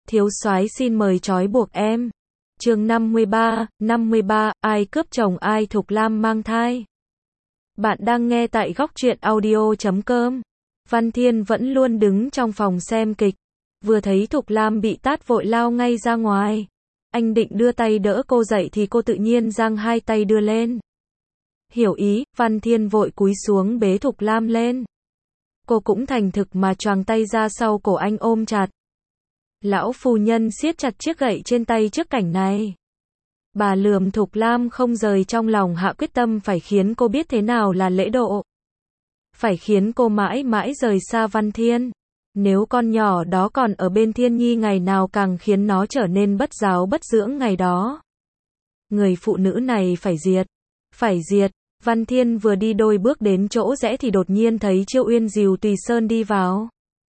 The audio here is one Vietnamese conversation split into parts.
Thiếu soái xin mời trói buộc em. Chương 53, ai cướp chồng ai? Thục Lam mang thai. Bạn đang nghe tại góc truyện audio.com. Văn Thiên vẫn luôn đứng trong phòng xem kịch. Vừa thấy Thục Lam bị tát vội lao ngay ra ngoài. Anh định đưa tay đỡ cô dậy thì cô tự nhiên giang hai tay đưa lên. Hiểu ý, Văn Thiên vội cúi xuống bế Thục Lam lên. Cô cũng thành thực mà choàng tay ra sau cổ anh ôm chặt. Lão phu nhân siết chặt chiếc gậy trên tay trước cảnh này. Bà lườm Thục Lam không rời trong lòng, hạ quyết tâm phải khiến cô biết thế nào là lễ độ. Phải khiến cô mãi mãi rời xa Văn Thiên. Nếu con nhỏ đó còn ở bên Thiên Nhi, ngày nào càng khiến nó trở nên bất giáo bất dưỡng ngày đó. Người phụ nữ này phải diệt. Phải diệt. Văn Thiên vừa đi đôi bước đến chỗ rẽ thì đột nhiên thấy Chiêu Uyên dìu Tùy Sơn đi vào.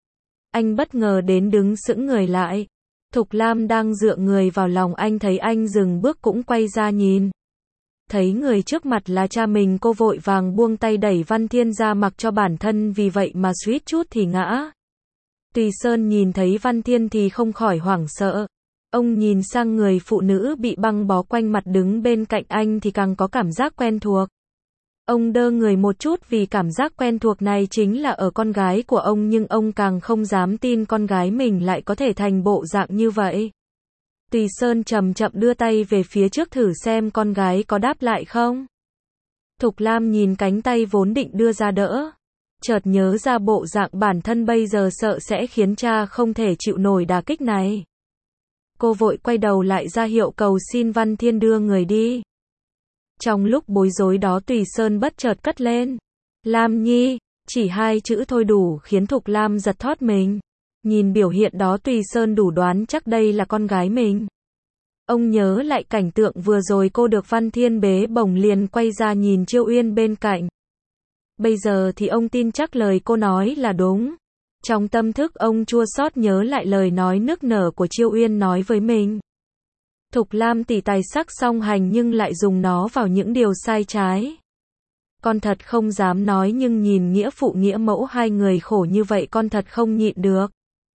Anh bất ngờ đến đứng sững người lại. Thục Lam đang dựa người vào lòng anh, thấy anh dừng bước cũng quay ra nhìn. Thấy người trước mặt là cha mình, cô vội vàng buông tay đẩy Văn Thiên ra mặc cho bản thân vì vậy mà suýt chút thì ngã. Tùy Sơn nhìn thấy Văn Thiên thì không khỏi hoảng sợ. Ông nhìn sang người phụ nữ bị băng bó quanh mặt đứng bên cạnh anh thì càng có cảm giác quen thuộc. Ông đơ người một chút vì cảm giác quen thuộc này chính là ở con gái của ông, nhưng ông càng không dám tin con gái mình lại có thể thành bộ dạng như vậy. Tùy Sơn chậm chậm đưa tay về phía trước thử xem con gái có đáp lại không. Thục Lam nhìn cánh tay vốn định đưa ra đỡ. Chợt nhớ ra bộ dạng bản thân bây giờ sợ sẽ khiến cha không thể chịu nổi đả kích này. Cô vội quay đầu lại ra hiệu cầu xin Văn Thiên đưa người đi. Trong lúc bối rối đó Tùy Sơn bất chợt cất lên. Lam Nhi, chỉ hai chữ thôi đủ khiến Thục Lam giật thót mình. Nhìn biểu hiện đó Tùy Sơn đủ đoán chắc đây là con gái mình. Ông nhớ lại cảnh tượng vừa rồi cô được Văn Thiên bế bổng liền quay ra nhìn Chiêu Uyên bên cạnh. Bây giờ thì ông tin chắc lời cô nói là đúng. Trong tâm thức ông chua xót nhớ lại lời nói nức nở của Chiêu Uyên nói với mình. Thục Lam tỷ tài sắc song hành nhưng lại dùng nó vào những điều sai trái. Con thật không dám nói nhưng nhìn nghĩa phụ nghĩa mẫu hai người khổ như vậy con thật không nhịn được.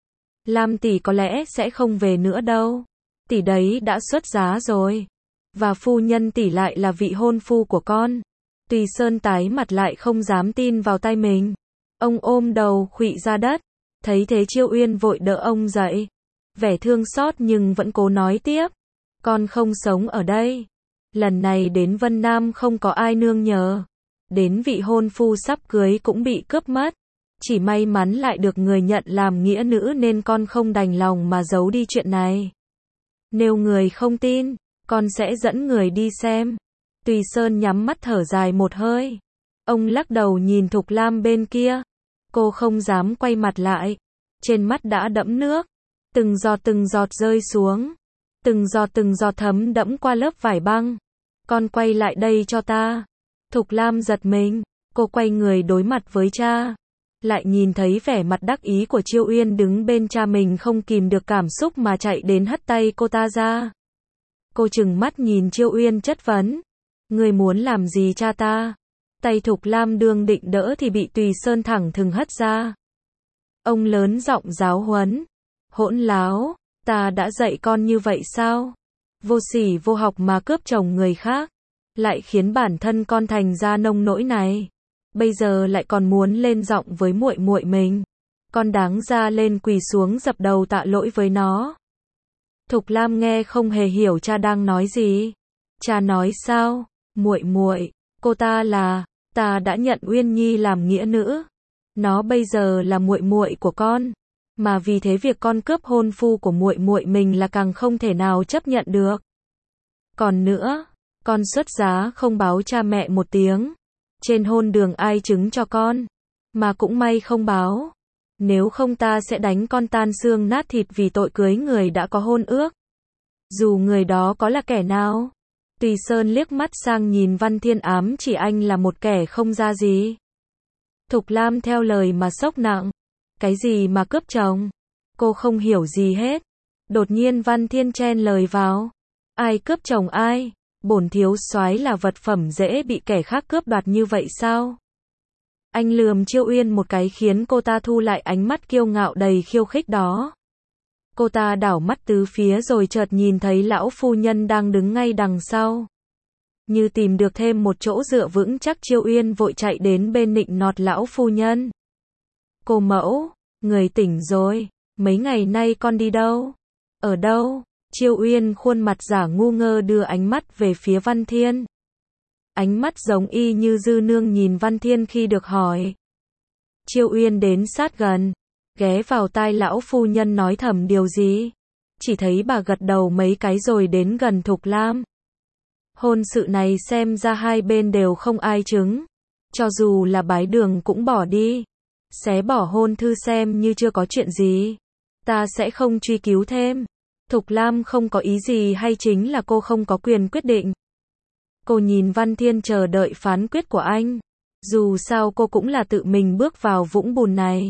Lam tỷ có lẽ sẽ không về nữa đâu. Tỷ đấy đã xuất giá rồi. Và phu nhân tỷ lại là vị hôn phu của con. Tùy Sơn tái mặt lại không dám tin vào tay mình. Ông ôm đầu khuỵu ra đất. Thấy thế Chiêu Uyên vội đỡ ông dậy. Vẻ thương xót nhưng vẫn cố nói tiếp. Con không sống ở đây. Lần này đến Vân Nam không có ai nương nhờ. Đến vị hôn phu sắp cưới cũng bị cướp mất. Chỉ may mắn lại được người nhận làm nghĩa nữ nên con không đành lòng mà giấu đi chuyện này. Nếu người không tin, con sẽ dẫn người đi xem. Tùy Sơn nhắm mắt thở dài một hơi. Ông lắc đầu nhìn Thục Lam bên kia. Cô không dám quay mặt lại. Trên mắt đã đẫm nước. Từng giọt rơi xuống. Từng giọt thấm đẫm qua lớp vải băng. Con quay lại đây cho ta. Thục Lam giật mình. Cô quay người đối mặt với cha. Lại nhìn thấy vẻ mặt đắc ý của Chiêu Uyên đứng bên cha mình, không kìm được cảm xúc mà chạy đến hất tay cô ta ra. Cô trừng mắt nhìn Chiêu Uyên chất vấn. Người muốn làm gì cha ta? Tay Thục Lam đương định đỡ thì bị Tùy Sơn thẳng thừng hất ra. Ông lớn giọng giáo huấn. Hỗn láo, ta đã dạy con như vậy sao? Vô sỉ vô học mà cướp chồng người khác. Lại khiến bản thân con thành ra nông nỗi này. Bây giờ lại còn muốn lên giọng với muội muội mình. Con đáng ra lên quỳ xuống dập đầu tạ lỗi với nó. Thục Lam nghe không hề hiểu cha đang nói gì. Cha nói sao? Muội muội, cô ta là, ta đã nhận Uyên Nhi làm nghĩa nữ. Nó bây giờ là muội muội của con, mà vì thế việc con cướp hôn phu của muội muội mình là càng không thể nào chấp nhận được. Còn nữa, con xuất giá không báo cha mẹ một tiếng. Trên hôn đường ai chứng cho con, mà cũng may không báo. Nếu không ta sẽ đánh con tan xương nát thịt vì tội cưới người đã có hôn ước. Dù người đó có là kẻ nào. Tùy Sơn liếc mắt sang nhìn Văn Thiên, ám chỉ anh là một kẻ không ra gì. Thục Lam theo lời mà sốc nặng. Cái gì mà cướp chồng? Cô không hiểu gì hết. Đột nhiên Văn Thiên chen lời vào. Ai cướp chồng ai? Bổn thiếu soái là vật phẩm dễ bị kẻ khác cướp đoạt như vậy sao? Anh lườm Chiêu Uyên một cái khiến cô ta thu lại ánh mắt kiêu ngạo đầy khiêu khích đó. Cô ta đảo mắt tứ phía rồi chợt nhìn thấy lão phu nhân đang đứng ngay đằng sau. Như tìm được thêm một chỗ dựa vững chắc, Chiêu Uyên vội chạy đến bên nịnh nọt lão phu nhân. Cô mẫu, người tỉnh rồi, mấy ngày nay con đi đâu? Ở đâu? Chiêu Uyên khuôn mặt giả ngu ngơ đưa ánh mắt về phía Văn Thiên. Ánh mắt giống y như Dư Nương nhìn Văn Thiên khi được hỏi. Chiêu Uyên đến sát gần, ghé vào tai lão phu nhân nói thầm điều gì. Chỉ thấy bà gật đầu mấy cái rồi đến gần Thục Lam. Hôn sự này xem ra hai bên đều không ai chứng. Cho dù là Bái Đường cũng bỏ đi. Xé bỏ hôn thư xem như chưa có chuyện gì. Ta sẽ không truy cứu thêm. Thục Lam không có ý gì hay chính là cô không có quyền quyết định? Cô nhìn Văn Thiên chờ đợi phán quyết của anh. Dù sao cô cũng là tự mình bước vào vũng bùn này.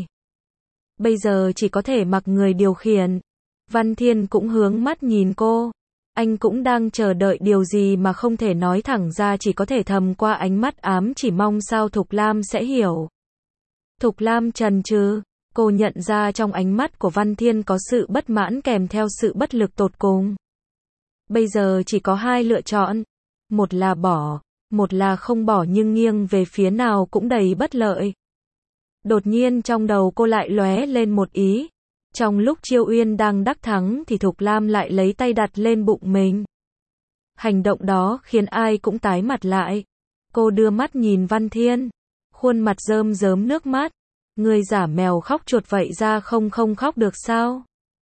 Bây giờ chỉ có thể mặc người điều khiển. Văn Thiên cũng hướng mắt nhìn cô. Anh cũng đang chờ đợi điều gì mà không thể nói thẳng ra, chỉ có thể thầm qua ánh mắt ám chỉ mong sao Thục Lam sẽ hiểu. Thục Lam chần chừ, cô nhận ra trong ánh mắt của Văn Thiên có sự bất mãn kèm theo sự bất lực tột cùng. Bây giờ chỉ có hai lựa chọn. Một là bỏ, một là không bỏ, nhưng nghiêng về phía nào cũng đầy bất lợi. Đột nhiên trong đầu cô lại lóe lên một ý. Trong lúc Chiêu Uyên đang đắc thắng thì Thục Lam lại lấy tay đặt lên bụng mình. Hành động đó khiến ai cũng tái mặt lại. Cô đưa mắt nhìn Văn Thiên. Khuôn mặt rơm rớm nước mắt. Người giả mèo khóc chuột vậy ra không khóc được sao?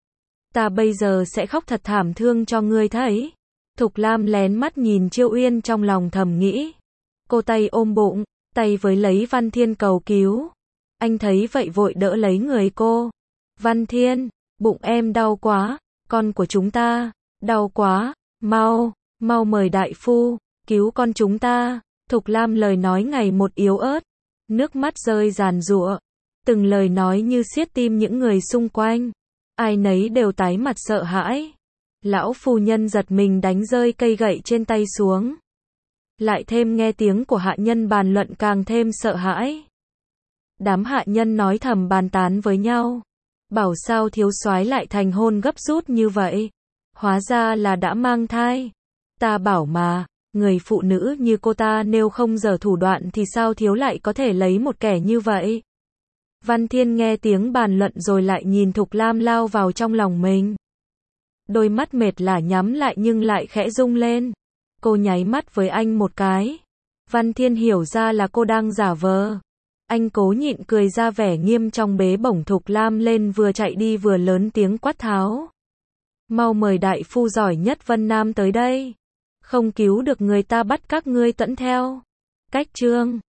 Ta bây giờ sẽ khóc thật thảm thương cho ngươi thấy. Thục Lam lén mắt nhìn Chiêu Uyên trong lòng thầm nghĩ. Cô tay ôm bụng, tay với lấy Văn Thiên cầu cứu. Anh thấy vậy vội đỡ lấy người cô. Văn Thiên, bụng em đau quá, con của chúng ta, đau quá, mau mời đại phu, cứu con chúng ta. Thục Lam lời nói ngày một yếu ớt, nước mắt rơi giàn giụa, từng lời nói như xiết tim những người xung quanh. Ai nấy đều tái mặt sợ hãi. Lão phu nhân giật mình đánh rơi cây gậy trên tay xuống. Lại thêm nghe tiếng của hạ nhân bàn luận càng thêm sợ hãi. Đám hạ nhân nói thầm bàn tán với nhau. Bảo sao thiếu soái lại thành hôn gấp rút như vậy? Hóa ra là đã mang thai. Ta bảo mà, người phụ nữ như cô ta nếu không giở thủ đoạn thì sao thiếu lại có thể lấy một kẻ như vậy? Văn Thiên nghe tiếng bàn luận rồi lại nhìn Thục Lam lao vào trong lòng mình. Đôi mắt mệt lả nhắm lại nhưng lại khẽ rung lên. Cô nháy mắt với anh một cái. Văn Thiên hiểu ra là cô đang giả vờ. Anh cố nhịn cười ra vẻ nghiêm trong bế bổng Thục Lam lên, vừa chạy đi vừa lớn tiếng quát tháo. Mau mời đại phu giỏi nhất Vân Nam tới đây. Không cứu được người ta bắt các ngươi tẫn theo. Cách chương